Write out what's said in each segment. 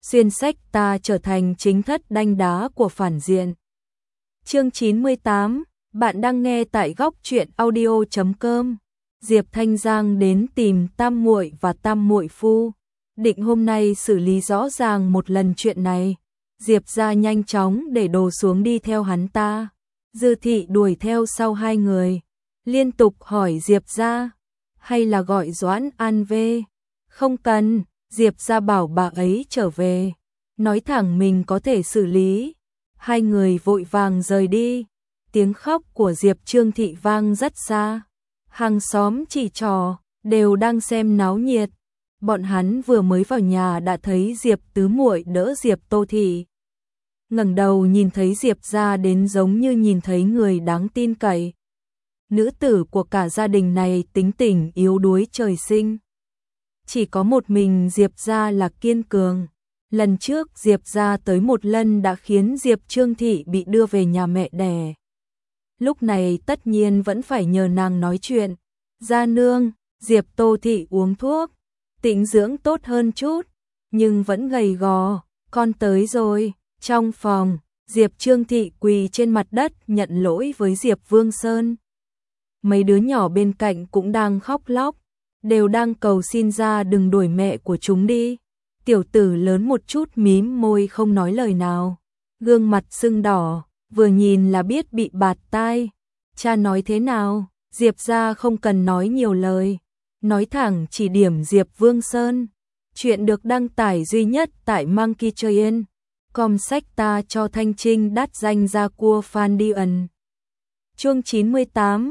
xuyên sách ta trở thành chính thất đanh đá của phản diện. Chương 98, bạn đang nghe tại góc truyện audio.com. Diệp Thanh Giang đến tìm Tam muội và Tam muội phu, định hôm nay xử lý rõ ràng một lần chuyện này. Diệp gia nhanh chóng để đồ xuống đi theo hắn ta. Dư thị đuổi theo sau hai người, liên tục hỏi Diệp gia, hay là gọi Doãn An về? Không cần, Diệp gia bảo bà ấy trở về, nói thẳng mình có thể xử lý. Hai người vội vàng rời đi. Tiếng khóc của Diệp Trương Thị vang rất xa. Hàng xóm chỉ trò, đều đang xem náo nhiệt. Bọn hắn vừa mới vào nhà đã thấy Diệp tứ muội đỡ Diệp Tô Thị. Ngẩng đầu nhìn thấy Diệp gia đến giống như nhìn thấy người đáng tin cậy. Nữ tử của cả gia đình này tính tình yếu đuối trời sinh. Chỉ có một mình Diệp gia là kiên cường. Lần trước Diệp gia tới một lần đã khiến Diệp Trương Thị bị đưa về nhà mẹ đẻ. Lúc này tất nhiên vẫn phải nhờ nàng nói chuyện. Gia nương, Diệp Tô Thị uống thuốc, tĩnh dưỡng tốt hơn chút, nhưng vẫn gầy gò, con tới rồi. Trong phòng, Diệp Trương Thị quỳ trên mặt đất nhận lỗi với Diệp Vương Sơn. Mấy đứa nhỏ bên cạnh cũng đang khóc lóc, đều đang cầu xin ra đừng đuổi mẹ của chúng đi. Tiểu tử lớn một chút mím môi không nói lời nào, gương mặt sưng đỏ, vừa nhìn là biết bị bạt tai. Cha nói thế nào? Diệp gia không cần nói nhiều lời, nói thẳng chỉ điểm Diệp Vương Sơn. Chuyện được đăng tải duy nhất tại Monkey Train. Com sách ta cho Thanh Trinh đắt danh ra cua Phan Đi Ẩn. Chương 98,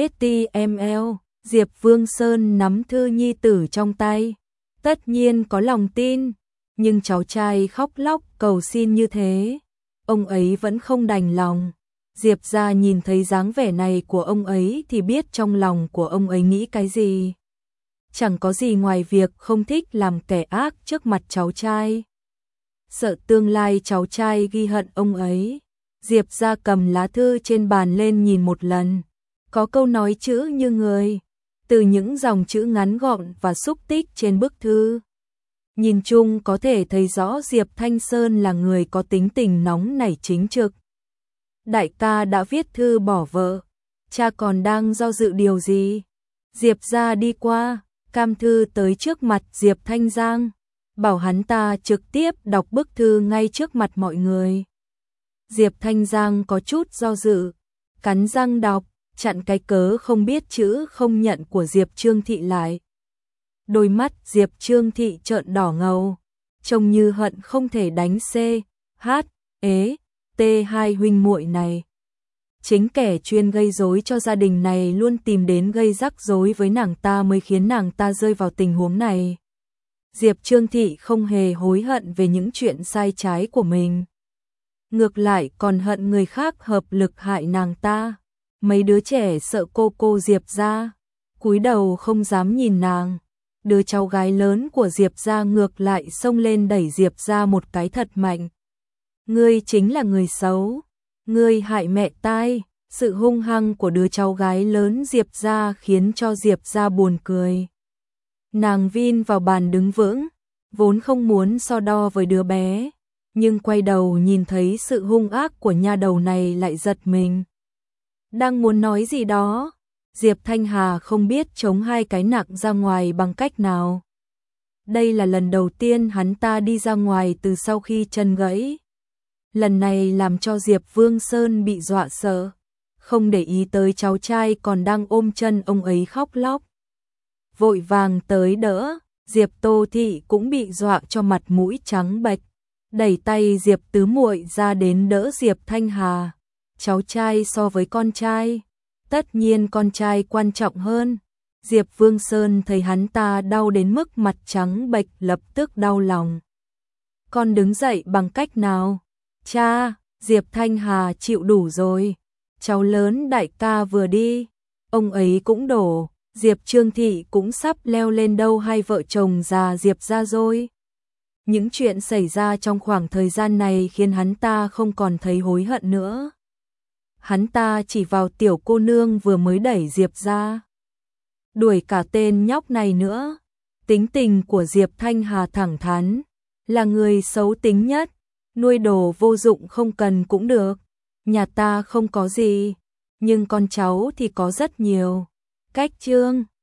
STML. Diệp Vương Sơn nắm thư nhi tử trong tay. Tất nhiên có lòng tin, nhưng cháu trai khóc lóc cầu xin như thế, ông ấy vẫn không đành lòng. Diệp gia nhìn thấy dáng vẻ này của ông ấy thì biết trong lòng của ông ấy nghĩ cái gì. Chẳng có gì ngoài việc không thích làm kẻ ác trước mặt cháu trai. Sợ tương lai cháu trai ghi hận ông ấy. Diệp gia cầm lá thư trên bàn lên nhìn một lần. Có câu nói chữ như người, từ những dòng chữ ngắn gọn và xúc tích trên bức thư. Nhìn chung có thể thấy rõ Diệp Thanh Sơn là người có tính tình nóng nảy chính trực. Đại ca đã viết thư bỏ vợ, cha còn đang do dự điều gì? Diệp gia đi qua, cam thư tới trước mặt Diệp Thanh Giang, bảo hắn ta trực tiếp đọc bức thư ngay trước mặt mọi người. Diệp Thanh Giang có chút do dự, cắn răng đọc, chặn cái cớ không biết chữ không nhận của Diệp Trương Thị lại. Đôi mắt Diệp Trương Thị trợn đỏ ngầu, trông như hận không thể đánh C, H, ế, T hai huynh muội này. Chính kẻ chuyên gây rối cho gia đình này luôn tìm đến gây rắc rối với nàng ta mới khiến nàng ta rơi vào tình huống này. Diệp Trương Thị không hề hối hận về những chuyện sai trái của mình. Ngược lại còn hận người khác hợp lực hại nàng ta. Mấy đứa trẻ sợ cô Diệp gia, cúi đầu không dám nhìn nàng. Đứa cháu gái lớn của Diệp gia ngược lại xông lên đẩy Diệp gia một cái thật mạnh. Ngươi chính là người xấu, ngươi hại mẹ tai. Sự hung hăng của đứa cháu gái lớn Diệp gia khiến cho Diệp gia buồn cười. Nàng vin vào bàn đứng vững, vốn không muốn so đo với đứa bé, nhưng quay đầu nhìn thấy sự hung ác của nha đầu này lại giật mình. Đang muốn nói gì đó, Diệp Thanh Hà không biết chống hai cái nặng ra ngoài bằng cách nào. Đây là lần đầu tiên hắn ta đi ra ngoài từ sau khi chân gãy. Lần này làm cho Diệp Vương Sơn bị dọa sợ, không để ý tới cháu trai còn đang ôm chân ông ấy khóc lóc. Vội vàng tới đỡ, Diệp Tô Thị cũng bị dọa cho mặt mũi trắng bệch, đẩy tay Diệp tứ muội ra đến đỡ Diệp Thanh Hà. Cháu trai so với con trai, tất nhiên con trai quan trọng hơn. Diệp Vương Sơn thấy hắn ta đau đến mức mặt trắng bệch lập tức đau lòng. Con đứng dậy bằng cách nào? Cha, Diệp Thanh Hà chịu đủ rồi. Cháu lớn đại ca vừa đi, ông ấy cũng đổ. Diệp Trương Thị cũng sắp leo lên đâu hai vợ chồng già Diệp ra rồi. Những chuyện xảy ra trong khoảng thời gian này khiến hắn ta không còn thấy hối hận nữa. Hắn ta chỉ vào tiểu cô nương vừa mới đẩy Diệp ra, đuổi cả tên nhóc này nữa. Tính tình của Diệp Thanh Hà thẳng thắn, là người xấu tính nhất, nuôi đồ vô dụng không cần cũng được. Nhà ta không có gì, nhưng con cháu thì có rất nhiều. Cách chương